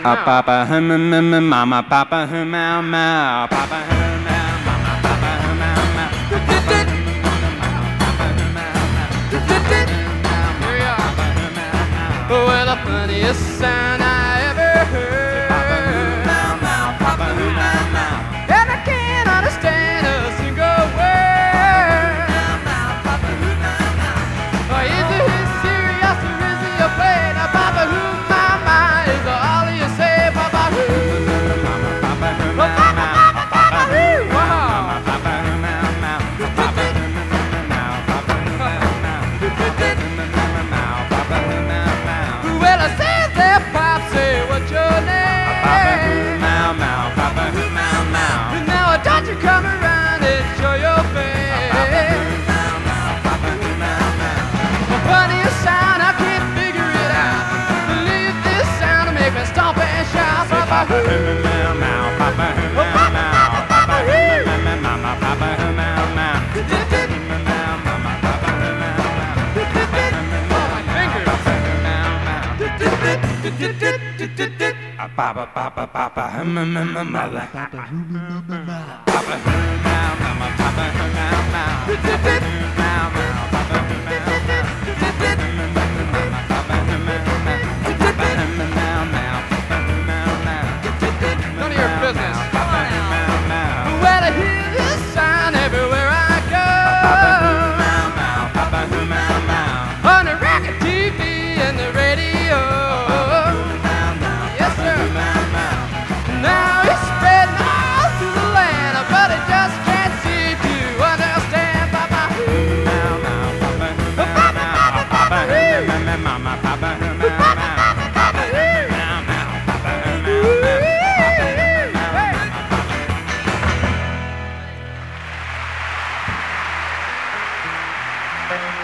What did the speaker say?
Papa hum mama papa hum meow meow papa hum meow mama papa hum meow meow Here we are. Well, the funniest sound I ever heard. And I can't understand a single word. Is it serious or is he a play? Now, Papa, who mama is all you say, Papa, who? Papa, who? Well, I said that, Pop, say what's your name? Now, don't you come around and show your face. Funniest sound, I can't figure it out. Believe this sound to make me stomp and shout. Papa, who? Papa, papa, papa, hum, hum, hum, hum, mother. Papa, hum, hum, hum, hum, papa, hum, meow, mama, papa, hum, meow, meow. Meow, meow, papa, hum, meow, meow. Papa, hum, meow, meow. Papa, hum, meow, meow. Papa, hum, meow, meow. None of your business. Papa, hum, meow, meow. Well, I hear this sound everywhere I go. Papa, hum, meow, meow. Papa, hum, meow, meow. On the record TV and the radio. Yes, sir. Now it's spreading all through the land, but it just can't seem to understand. Papa, who? Papa, mama, papa, Hey.